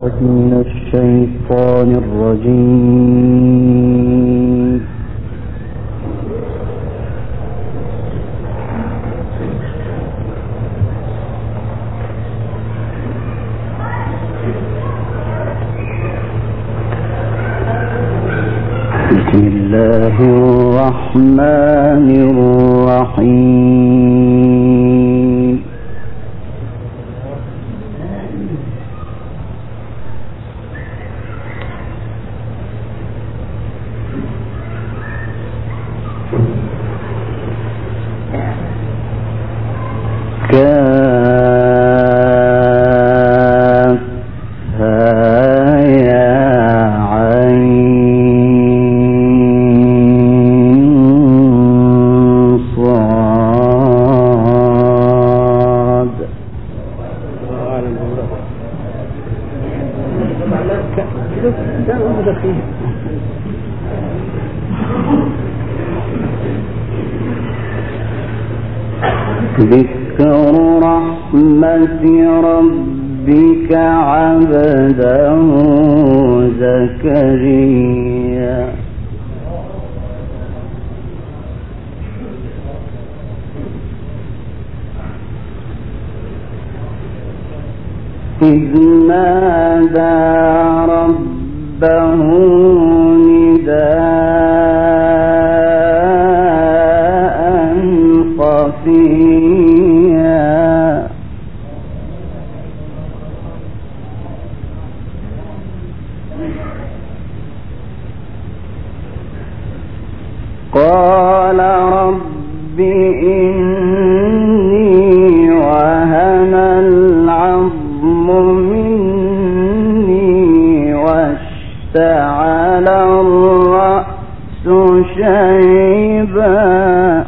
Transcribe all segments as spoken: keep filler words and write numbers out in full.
من الشيطان الرجيم. بسم الله الرحمن الرحيم. كافها يا عين صاد. ذكر رحمة ربك عبده زكريا. إذ نادى ربه نداء خفيا. قال رب إني وهن العظم مني واشتعل الرأس شيبا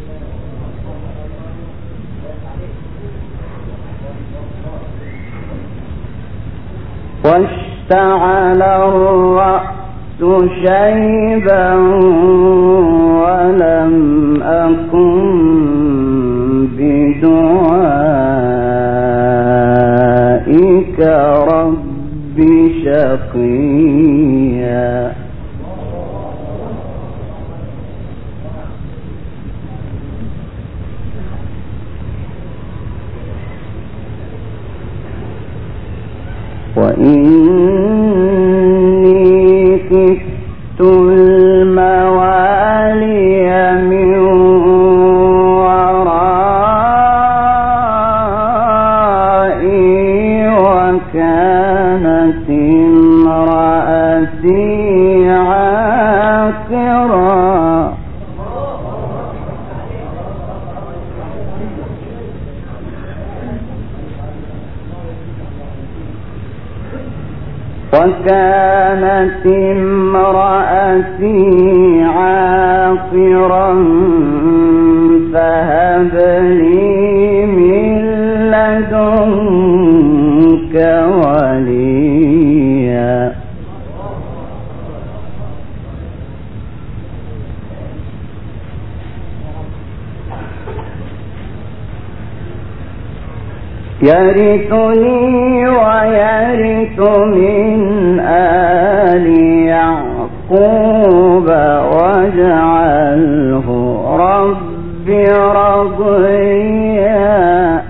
واشتعل الرأس شيبا ولم أكن بدعائك رب شقيا. وإني خفت الموالي من ورائي وكانت امرأتي عاقرا. وكانت امرأتي عاقرا فهب لي من لدنك وليا. يرثني ويرث من آل يعقوب واجعله رب رضيا.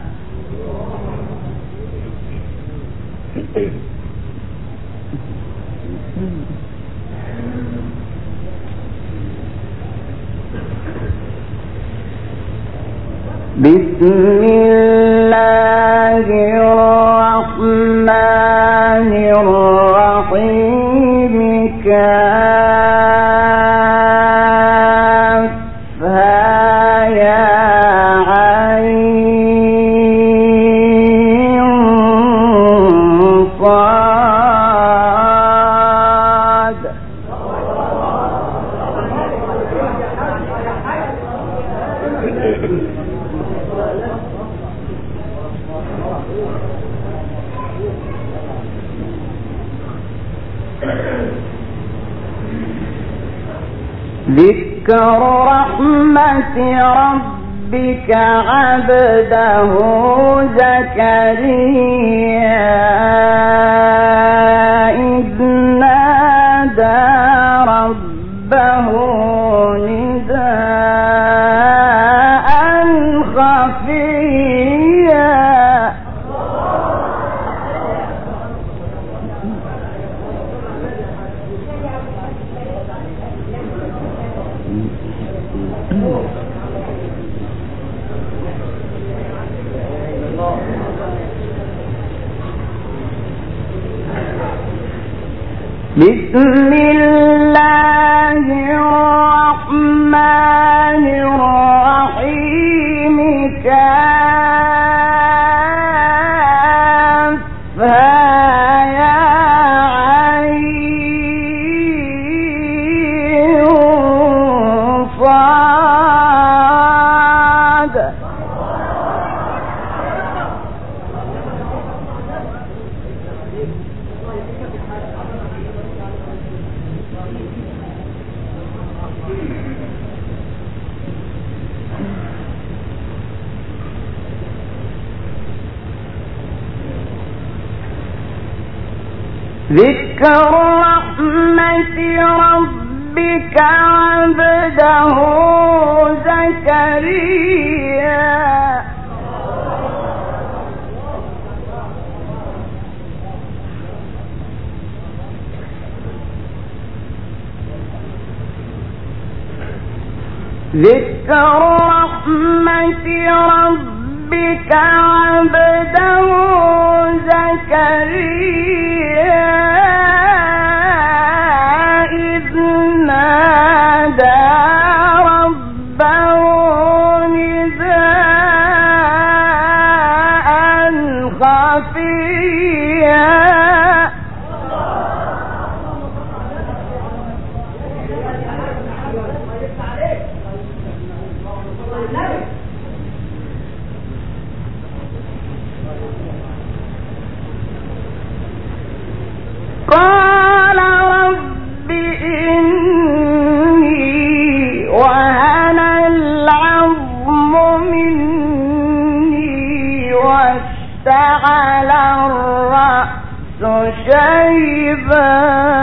بسم الله الرحمن الرحيم. كافها يا عين صاد. ذكر رحمة ربك عبده زكريا بسم الله الرحمن الرحيم كافها يا عين صاد ذكر رحمة ربك عبده زكريا ذكر رحمة ربك عبده زكريا إذ نادى ربه نداء خفيا قال رب إني وهن العظم مني واشتعل الرأس شيبا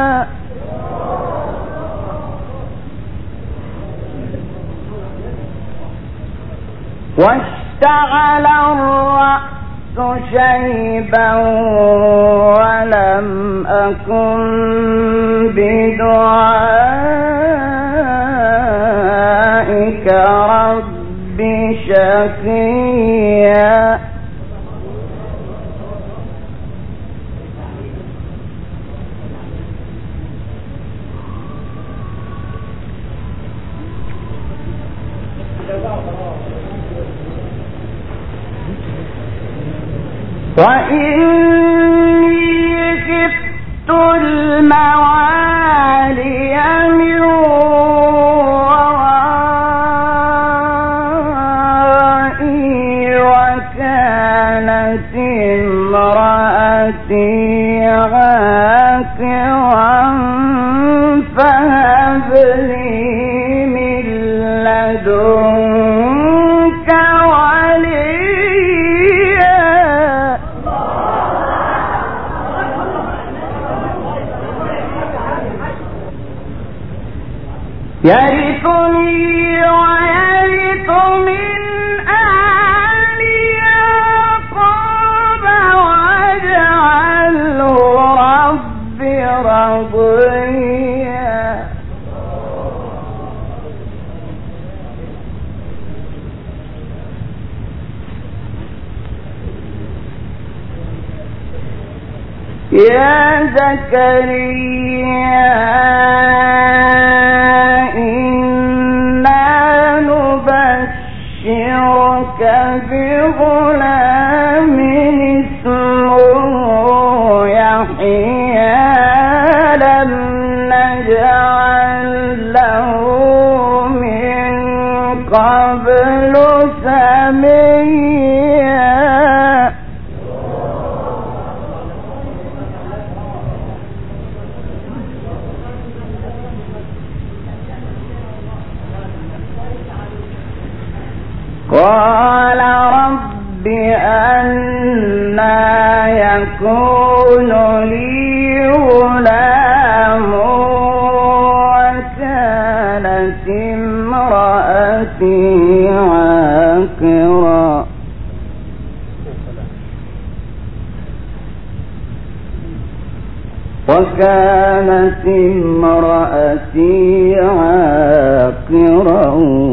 واشتعل الرأس شيبا ولم أكن بدعائك رب شقيا وإني خفت الموالي من ورائي وكانت امرأتي عاقرا فهب لي من لدنك يرثني ويرث من آل يعقوب واجعله رب رضيا يا زكريا نبشرك بغلام اسمه يحيى لم نجعل له من قبل سميا قال رب أنى يكون لي غلام وكانت امرأتي عاقرا وكانت امرأتي عاقرا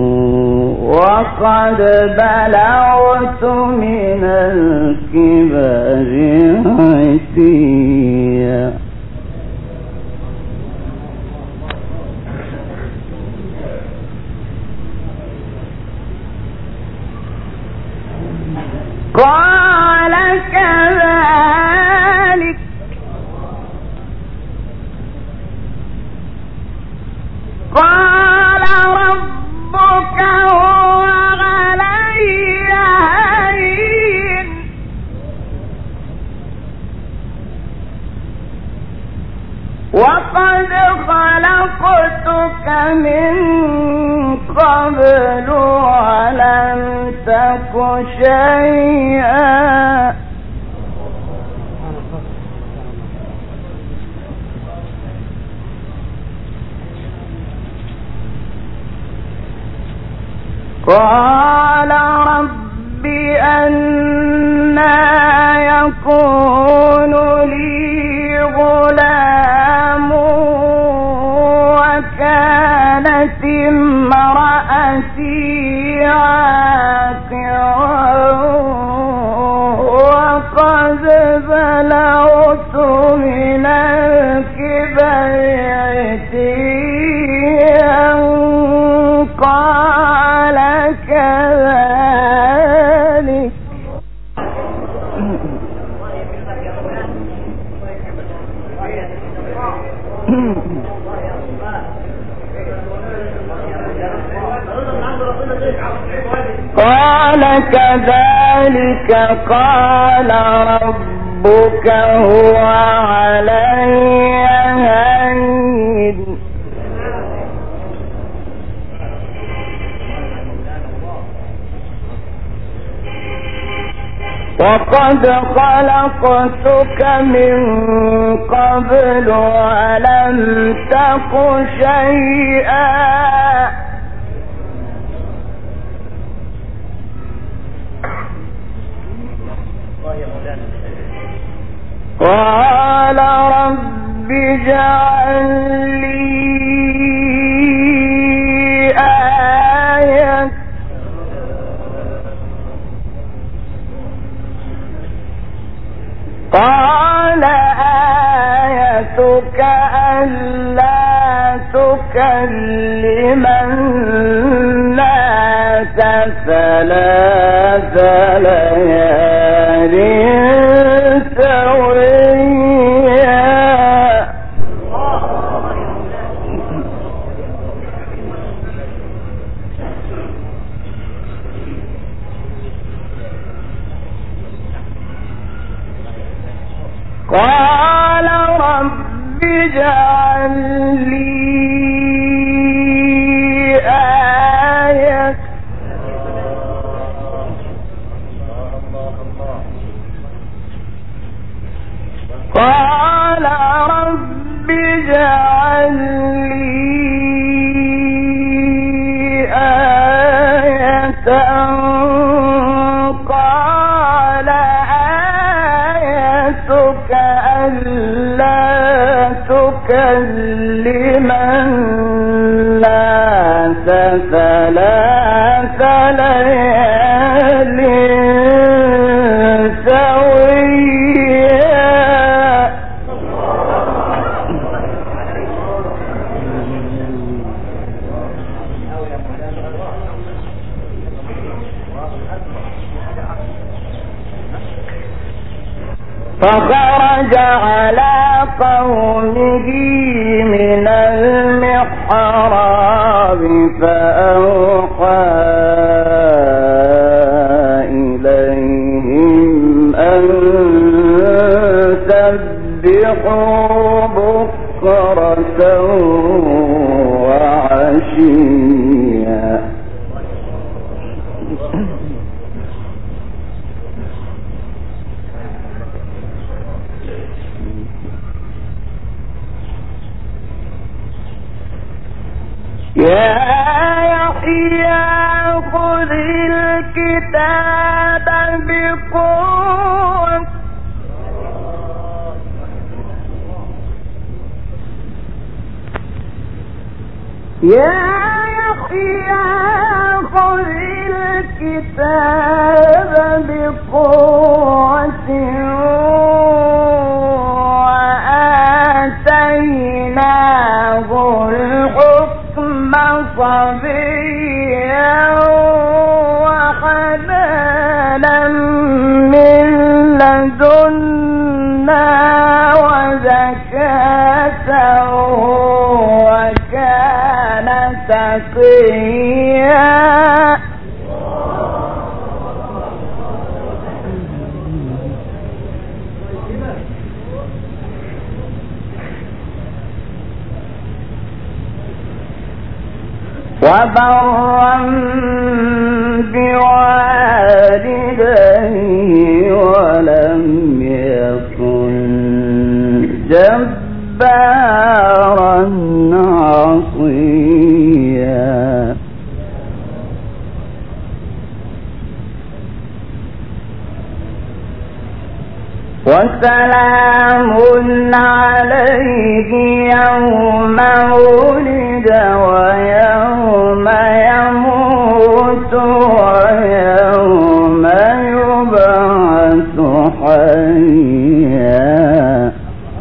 وقد بلغت من الكبر عتيا وقد خلقتك من قبل ولم تك شيئا قال رب أنى يكون لي غلام وكانت امرأتي عاقرا وقد بلغت من الكبر عتيا قال كذلك قال كذلك قال ربك هو علي هين وقد خلقتك من قبل ولم تك شيئا قال رب اجعل لي آية قال آيتك ألا تكلم الناس ثلاث ليال سويا قال رب اجعل لي آية قال رب اجعل لي آية قال آيتك ألا تكلم الناس ثلاث ليال سويا فخرج على قومه من المحراب فأوحى إليهم أن سبحوا بكرة وعشيا يا يحيى خذ الكتاب بقوة يا يحيى خذ الكتاب بقوة وآتيناه الحكم صبيا وحنانا من لدنا وزكاة وكان تقيا وبرا بوالديه ولم يكن جبارا عصيا. وسلام عليه يوم ولد ويوم يموت ويوم يبعث حيا.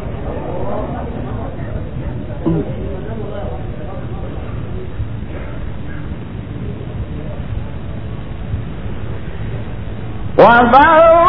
وبرا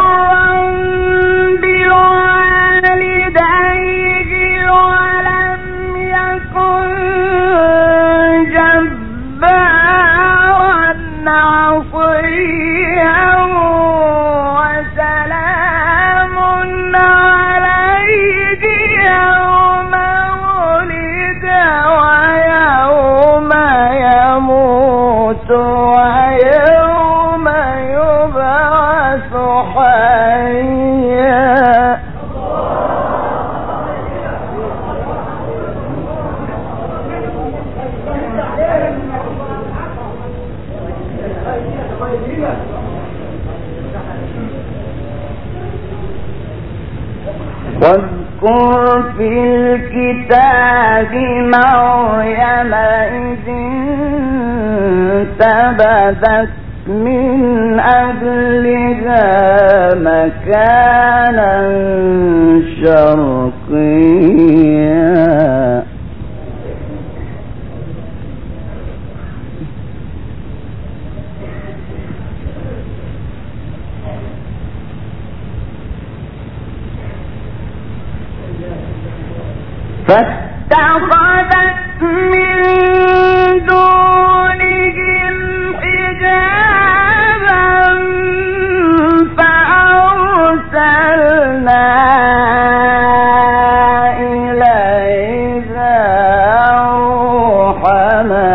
واذكر في الكتاب مريم إذ انتبذت من أهلها مكانا شرقيا. فاتخذت من دونهم حجابا فأرسلنا إليها روحنا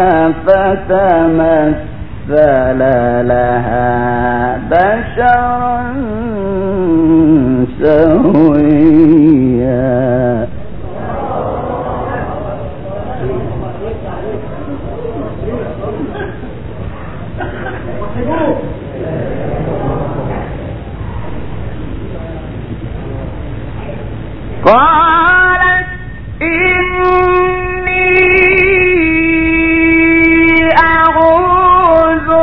فتمثل لها بشرا سويا. قالت إني أعوذ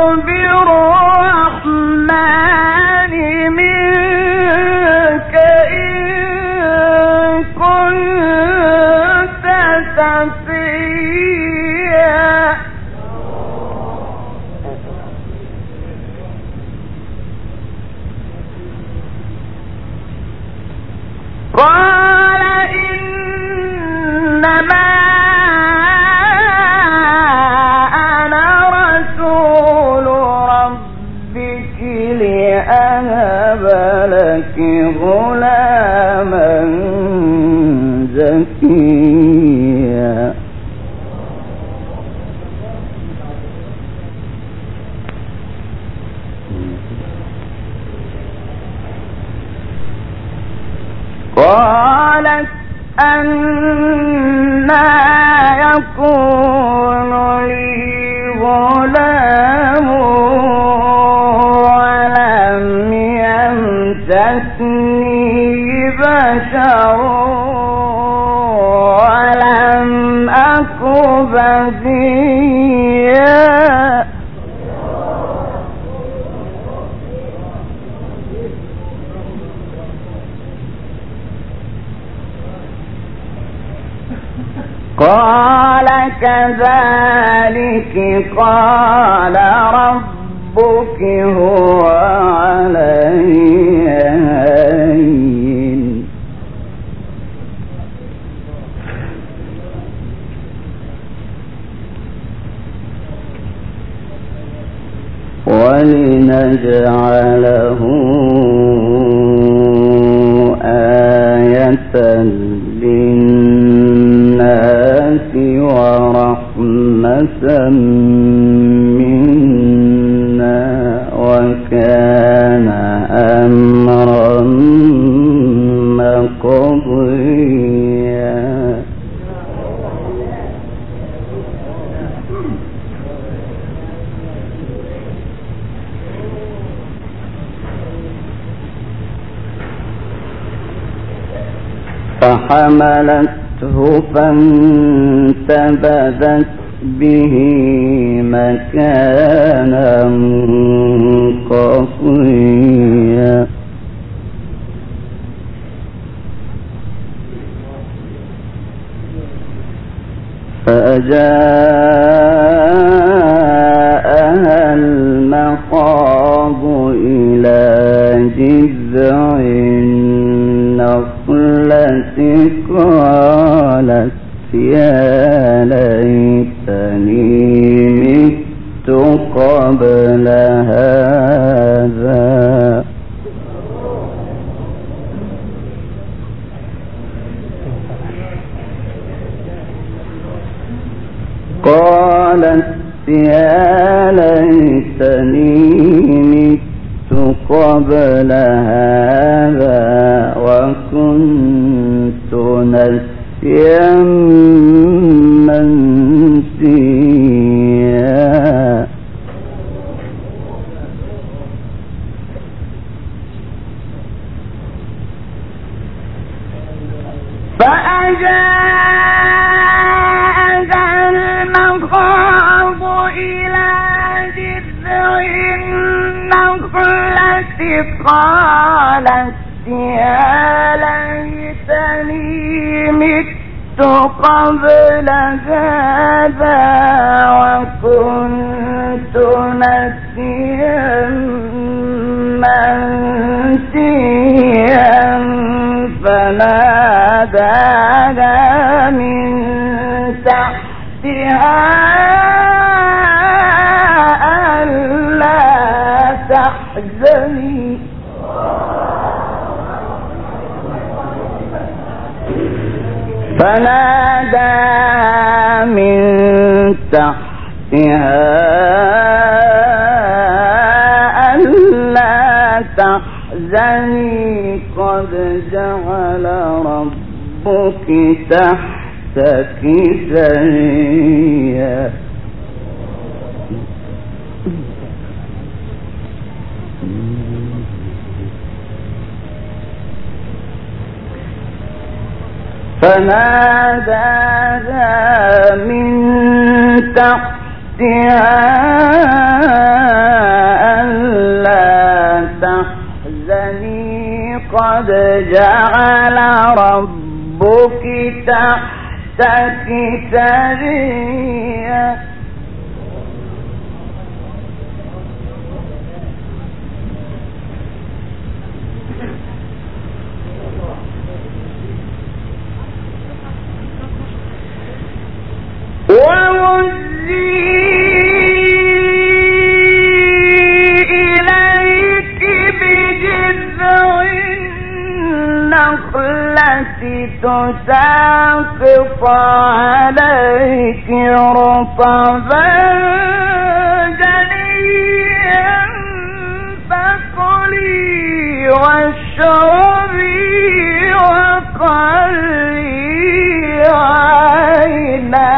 بالرحمن منك إن كنت تقيا. قال إنما أنا رسول ربك لأهب لك غلاما زكيا. قالت أنى يكون لي غلام ولم يمسسني بشر ولم أك بغيا. قال كذلك قال ربك هو علي هين ولنجعله آية للناس ورحمة منا وكان أمرا مقضيا. فحملته فانتبذت به مكانا قصيا. فأجاءها المخاض إلى جذع النخلة قالت يا ليتني مت قبل هذا. قالت يا ليتني مت قبل هذا وكنت نسيا منسيا. فأجاءها المخاض إلى جذع النخلة قالت يا ليتني مت قبل هذا وكنت نسيا منسيا. فناداها من تحتها ألا تحزني فناداها من تحتها ألا تحزني قد جعل ربك تحتك سريا. فناداها من تحتها ألا تحزني قد جعل ربك تحتك سريا. وهزي إليك بجذع النخلة تساقط عليك رطبا جنيا فكلي واشربي وقري عينا.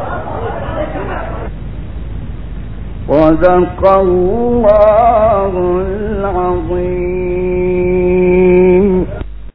صدق الله